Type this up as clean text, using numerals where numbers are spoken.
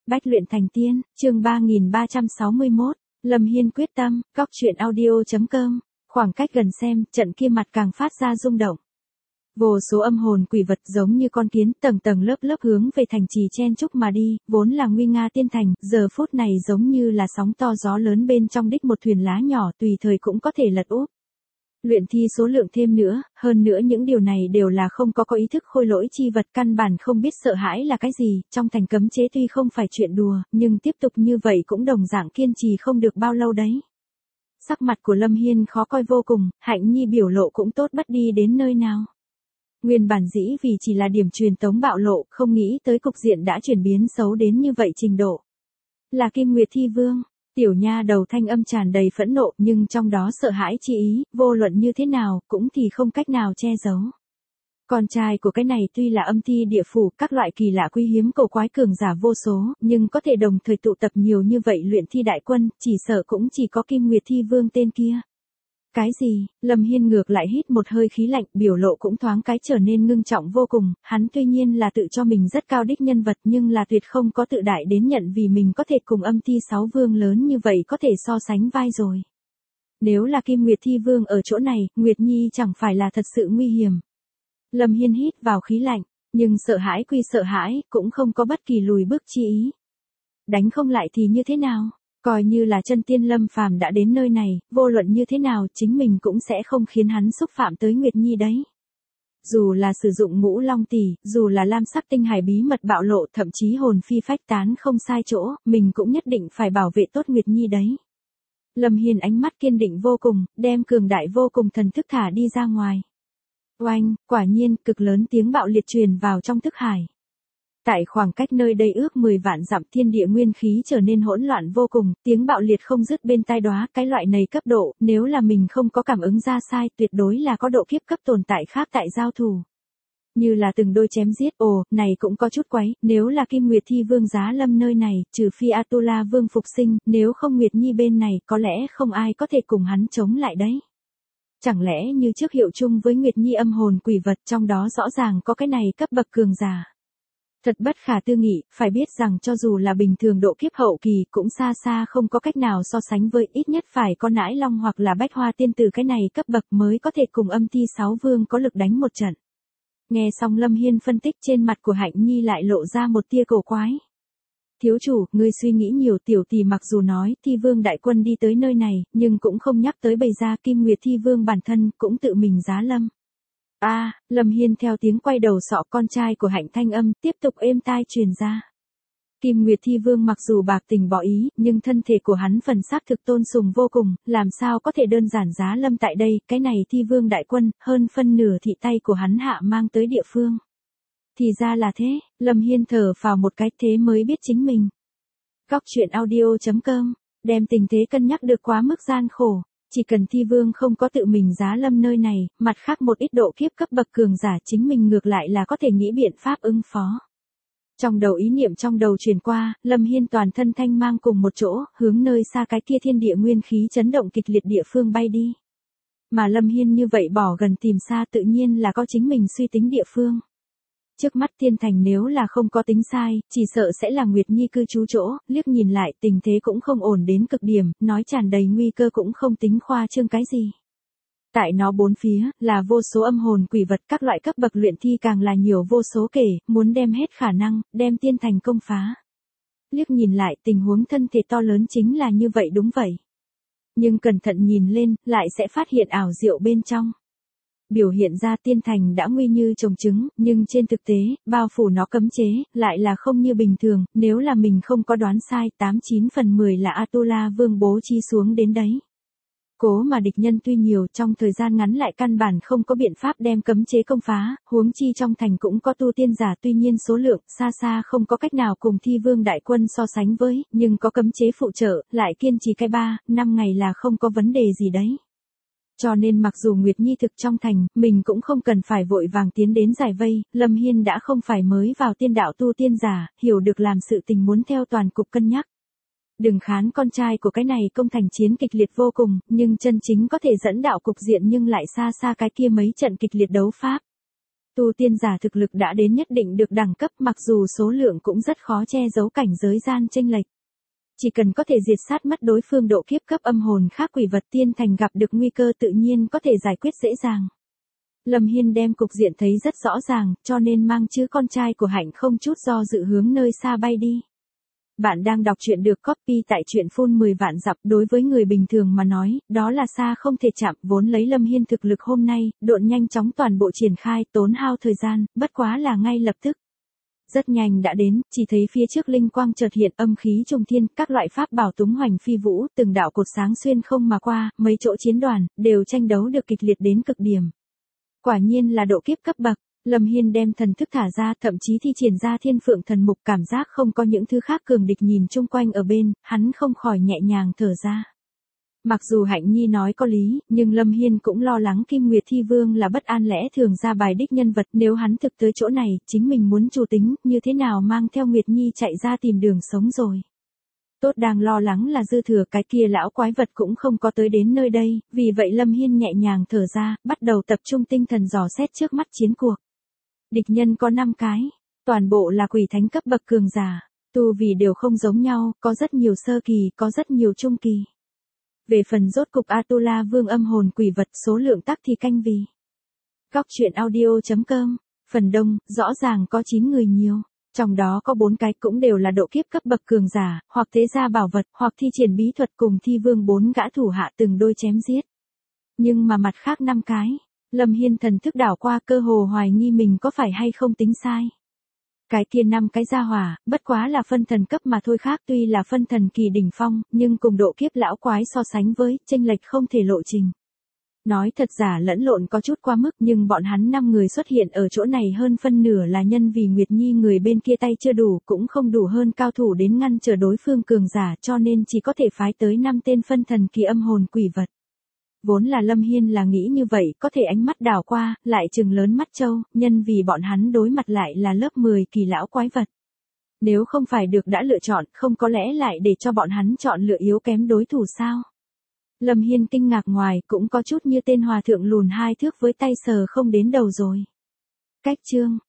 Bách luyện thành tiên, chương 3361, Lâm Hiên quyết tâm, góc truyện audio.com, khoảng cách gần xem, trận kia mặt càng phát ra rung động. Vô số âm hồn quỷ vật giống như con kiến tầng tầng lớp lớp hướng về thành trì chen chúc mà đi, vốn là nguy nga tiên thành, giờ phút này giống như là sóng to gió lớn bên trong đích một thuyền lá nhỏ tùy thời cũng có thể lật úp. Luyện thi số lượng thêm nữa, hơn nữa những điều này đều là không có ý thức khôi lỗi chi vật căn bản không biết sợ hãi là cái gì, trong thành cấm chế tuy không phải chuyện đùa, nhưng tiếp tục như vậy cũng đồng dạng kiên trì không được bao lâu đấy. Sắc mặt của Lâm Hiên khó coi vô cùng, Hạnh Nhi biểu lộ cũng tốt bất đi đến nơi nào. Nguyên bản dĩ vì chỉ là điểm truyền tống bạo lộ, không nghĩ tới cục diện đã chuyển biến xấu đến như vậy trình độ. Là Kim Nguyệt Thi Vương. Tiểu nha đầu thanh âm tràn đầy phẫn nộ nhưng trong đó sợ hãi chi ý, vô luận như thế nào, cũng thì không cách nào che giấu. Con trai của cái này tuy là âm thi địa phủ, các loại kỳ lạ quý hiếm cổ quái cường giả vô số, nhưng có thể đồng thời tụ tập nhiều như vậy luyện thi đại quân, chỉ sợ cũng chỉ có Kim Nguyệt Thi Vương tên kia. Cái gì? Lâm Hiên ngược lại hít một hơi khí lạnh, biểu lộ cũng thoáng cái trở nên ngưng trọng vô cùng, hắn tuy nhiên là tự cho mình rất cao đích nhân vật nhưng là tuyệt không có tự đại đến nhận vì mình có thể cùng âm thi 6 vương lớn như vậy có thể so sánh vai rồi. Nếu là Kim Nguyệt Thi Vương ở chỗ này, Nguyệt Nhi chẳng phải là thật sự nguy hiểm. Lâm Hiên hít vào khí lạnh, nhưng sợ hãi quy sợ hãi, cũng không có bất kỳ lùi bước chi ý. Đánh không lại thì như thế nào? Coi như là chân tiên Lâm Phàm đã đến nơi này, vô luận như thế nào chính mình cũng sẽ không khiến hắn xúc phạm tới Nguyệt Nhi đấy. Dù là sử dụng ngũ long tỷ, dù là lam sắc tinh hải bí mật bạo lộ thậm chí hồn phi phách tán không sai chỗ, mình cũng nhất định phải bảo vệ tốt Nguyệt Nhi đấy. Lâm Hiên ánh mắt kiên định vô cùng, đem cường đại vô cùng thần thức thả đi ra ngoài. Oanh, quả nhiên, cực lớn tiếng bạo liệt truyền vào trong thức hải. Tại khoảng cách nơi đây ước 10 vạn dặm thiên địa nguyên khí trở nên hỗn loạn vô cùng, tiếng bạo liệt không dứt bên tai đóa, cái loại này cấp độ, nếu là mình không có cảm ứng ra sai, tuyệt đối là có độ kiếp cấp tồn tại khác tại giao thủ. Như là từng đôi chém giết, này cũng có chút quấy, nếu là Kim Nguyệt Thi Vương giá lâm nơi này, trừ phi Atula Vương phục sinh, nếu không Nguyệt Nhi bên này, có lẽ không ai có thể cùng hắn chống lại đấy. Chẳng lẽ như trước hiệu chung với Nguyệt Nhi âm hồn quỷ vật trong đó rõ ràng có cái này cấp bậc cường giả. Thật bất khả tư nghị, phải biết rằng cho dù là bình thường độ kiếp hậu kỳ cũng xa xa không có cách nào so sánh với ít nhất phải có nãi long hoặc là bách hoa tiên tử cái này cấp bậc mới có thể cùng âm thi 6 vương có lực đánh một trận. Nghe xong Lâm Hiên phân tích trên mặt của Hạnh Nhi lại lộ ra một tia cổ quái. Thiếu chủ, ngươi suy nghĩ nhiều tiểu tỷ mặc dù nói Thi Vương đại quân đi tới nơi này, nhưng cũng không nhắc tới bày ra Kim Nguyệt Thi Vương bản thân cũng tự mình giá lâm. Lâm Hiên theo tiếng quay đầu sọ con trai của Hạnh thanh âm tiếp tục êm tai truyền ra. Kim Nguyệt Thi Vương mặc dù bạc tình bỏ ý, nhưng thân thể của hắn phần xác thực tôn sùng vô cùng, làm sao có thể đơn giản giá lâm tại đây, cái này Thi Vương đại quân, hơn phân nửa thị tay của hắn hạ mang tới địa phương. Thì ra là thế, Lâm Hiên thở phào một cái thế mới biết chính mình. Góc truyện audio.com, đem tình thế cân nhắc được quá mức gian khổ. Chỉ cần Thi Vương không có tự mình giá lâm nơi này, mặt khác một ít độ kiếp cấp bậc cường giả chính mình ngược lại là có thể nghĩ biện pháp ứng phó. Trong đầu ý niệm trong đầu truyền qua, Lâm Hiên toàn thân thanh mang cùng một chỗ, hướng nơi xa cái kia thiên địa nguyên khí chấn động kịch liệt địa phương bay đi. Mà Lâm Hiên như vậy bỏ gần tìm xa tự nhiên là có chính mình suy tính địa phương. Trước mắt tiên thành nếu là không có tính sai, chỉ sợ sẽ là Nguyệt Nhi cư trú chỗ, liếc nhìn lại tình thế cũng không ổn đến cực điểm, nói tràn đầy nguy cơ cũng không tính khoa trương cái gì. Tại nó bốn phía, là vô số âm hồn quỷ vật các loại cấp bậc luyện thi càng là nhiều vô số kể, muốn đem hết khả năng, đem tiên thành công phá. Liếc nhìn lại tình huống thân thể to lớn chính là như vậy đúng vậy. Nhưng cẩn thận nhìn lên, lại sẽ phát hiện ảo diệu bên trong. Biểu hiện ra tiên thành đã nguy như trồng trứng, nhưng trên thực tế, bao phủ nó cấm chế, lại là không như bình thường, nếu là mình không có đoán sai, 89 phần 10 là Atula Vương bố chi xuống đến đấy. Cố mà địch nhân tuy nhiều trong thời gian ngắn lại căn bản không có biện pháp đem cấm chế công phá, huống chi trong thành cũng có tu tiên giả tuy nhiên số lượng xa xa không có cách nào cùng Thi Vương đại quân so sánh với, nhưng có cấm chế phụ trợ, lại kiên trì cái 3-5 ngày là không có vấn đề gì đấy. Cho nên mặc dù Nguyệt Nhi thực trong thành, mình cũng không cần phải vội vàng tiến đến giải vây, Lâm Hiên đã không phải mới vào tiên đạo tu tiên giả, hiểu được làm sự tình muốn theo toàn cục cân nhắc. Đừng khán con trai của cái này công thành chiến kịch liệt vô cùng, nhưng chân chính có thể dẫn đạo cục diện nhưng lại xa xa cái kia mấy trận kịch liệt đấu pháp. Tu tiên giả thực lực đã đến nhất định được đẳng cấp, mặc dù số lượng cũng rất khó che giấu cảnh giới gian chênh lệch. Chỉ cần có thể diệt sát mất đối phương độ kiếp cấp âm hồn khác quỷ vật tiên thành gặp được nguy cơ tự nhiên có thể giải quyết dễ dàng. Lâm Hiên đem cục diện thấy rất rõ ràng, cho nên mang chữ con trai của Hạnh không chút do dự hướng nơi xa bay đi. Bạn đang đọc truyện được copy tại truyện phun 10 vạn dặm. Đối với người bình thường mà nói, đó là xa không thể chạm. Vốn lấy Lâm Hiên thực lực hôm nay, độn nhanh chóng toàn bộ triển khai, tốn hao thời gian, bất quá là ngay lập tức. Rất nhanh đã đến, chỉ thấy phía trước linh quang chợt hiện, âm khí trùng thiên, các loại pháp bảo túng hoành phi vũ, từng đạo cột sáng xuyên không mà qua, mấy chỗ chiến đoàn đều tranh đấu được kịch liệt đến cực điểm. Quả nhiên là độ kiếp cấp bậc. Lâm Hiên đem thần thức thả ra, thậm chí thi triển ra thiên phượng thần mục, cảm giác không có những thứ khác cường địch nhìn chung quanh ở bên, hắn không khỏi nhẹ nhàng thở ra. Mặc dù Hạnh Nhi nói có lý, nhưng Lâm Hiên cũng lo lắng Kim Nguyệt Thi Vương là bất an lẽ thường ra bài đích nhân vật, nếu hắn thực tới chỗ này, chính mình muốn chủ tính, như thế nào mang theo Nguyệt Nhi chạy ra tìm đường sống rồi. Tốt đang lo lắng là dư thừa, cái kia lão quái vật cũng không có tới đến nơi đây, vì vậy Lâm Hiên nhẹ nhàng thở ra, bắt đầu tập trung tinh thần dò xét trước mắt chiến cuộc. Địch nhân có 5 cái, toàn bộ là quỷ thánh cấp bậc cường giả, tu vì đều không giống nhau, có rất nhiều sơ kỳ, có rất nhiều trung kỳ. Về phần rốt cục Atula Vương âm hồn quỷ vật, số lượng tắc thì canh vì. Góc truyện audio.com, phần đông, rõ ràng có 9 người nhiều, trong đó có 4 cái cũng đều là độ kiếp cấp bậc cường giả, hoặc thế gia bảo vật, hoặc thi triển bí thuật, cùng Thi Vương 4 gã thủ hạ từng đôi chém giết. Nhưng mà mặt khác 5 cái. Lâm Hiên thần thức đảo qua, cơ hồ hoài nghi mình có phải hay không tính sai. Cái kia 5 cái gia hỏa, bất quá là phân thần cấp mà thôi, khác tuy là phân thần kỳ đỉnh phong, nhưng cùng độ kiếp lão quái so sánh với, chênh lệch không thể lộ trình. Nói thật giả lẫn lộn có chút quá mức, nhưng bọn hắn 5 người xuất hiện ở chỗ này hơn phân nửa là nhân vì Nguyệt Nhi người bên kia tay chưa đủ, cũng không đủ hơn cao thủ đến ngăn trở đối phương cường giả, cho nên chỉ có thể phái tới 5 tên phân thần kỳ âm hồn quỷ vật. Vốn là Lâm Hiên là nghĩ như vậy, có thể ánh mắt đảo qua, lại trừng lớn mắt trâu, nhân vì bọn hắn đối mặt lại là lớp 10 kỳ lão quái vật. Nếu không phải được đã lựa chọn, không có lẽ lại để cho bọn hắn chọn lựa yếu kém đối thủ sao? Lâm Hiên kinh ngạc ngoài, cũng có chút như tên hòa thượng lùn 2 thước với tay sờ không đến đầu rồi. Cách chương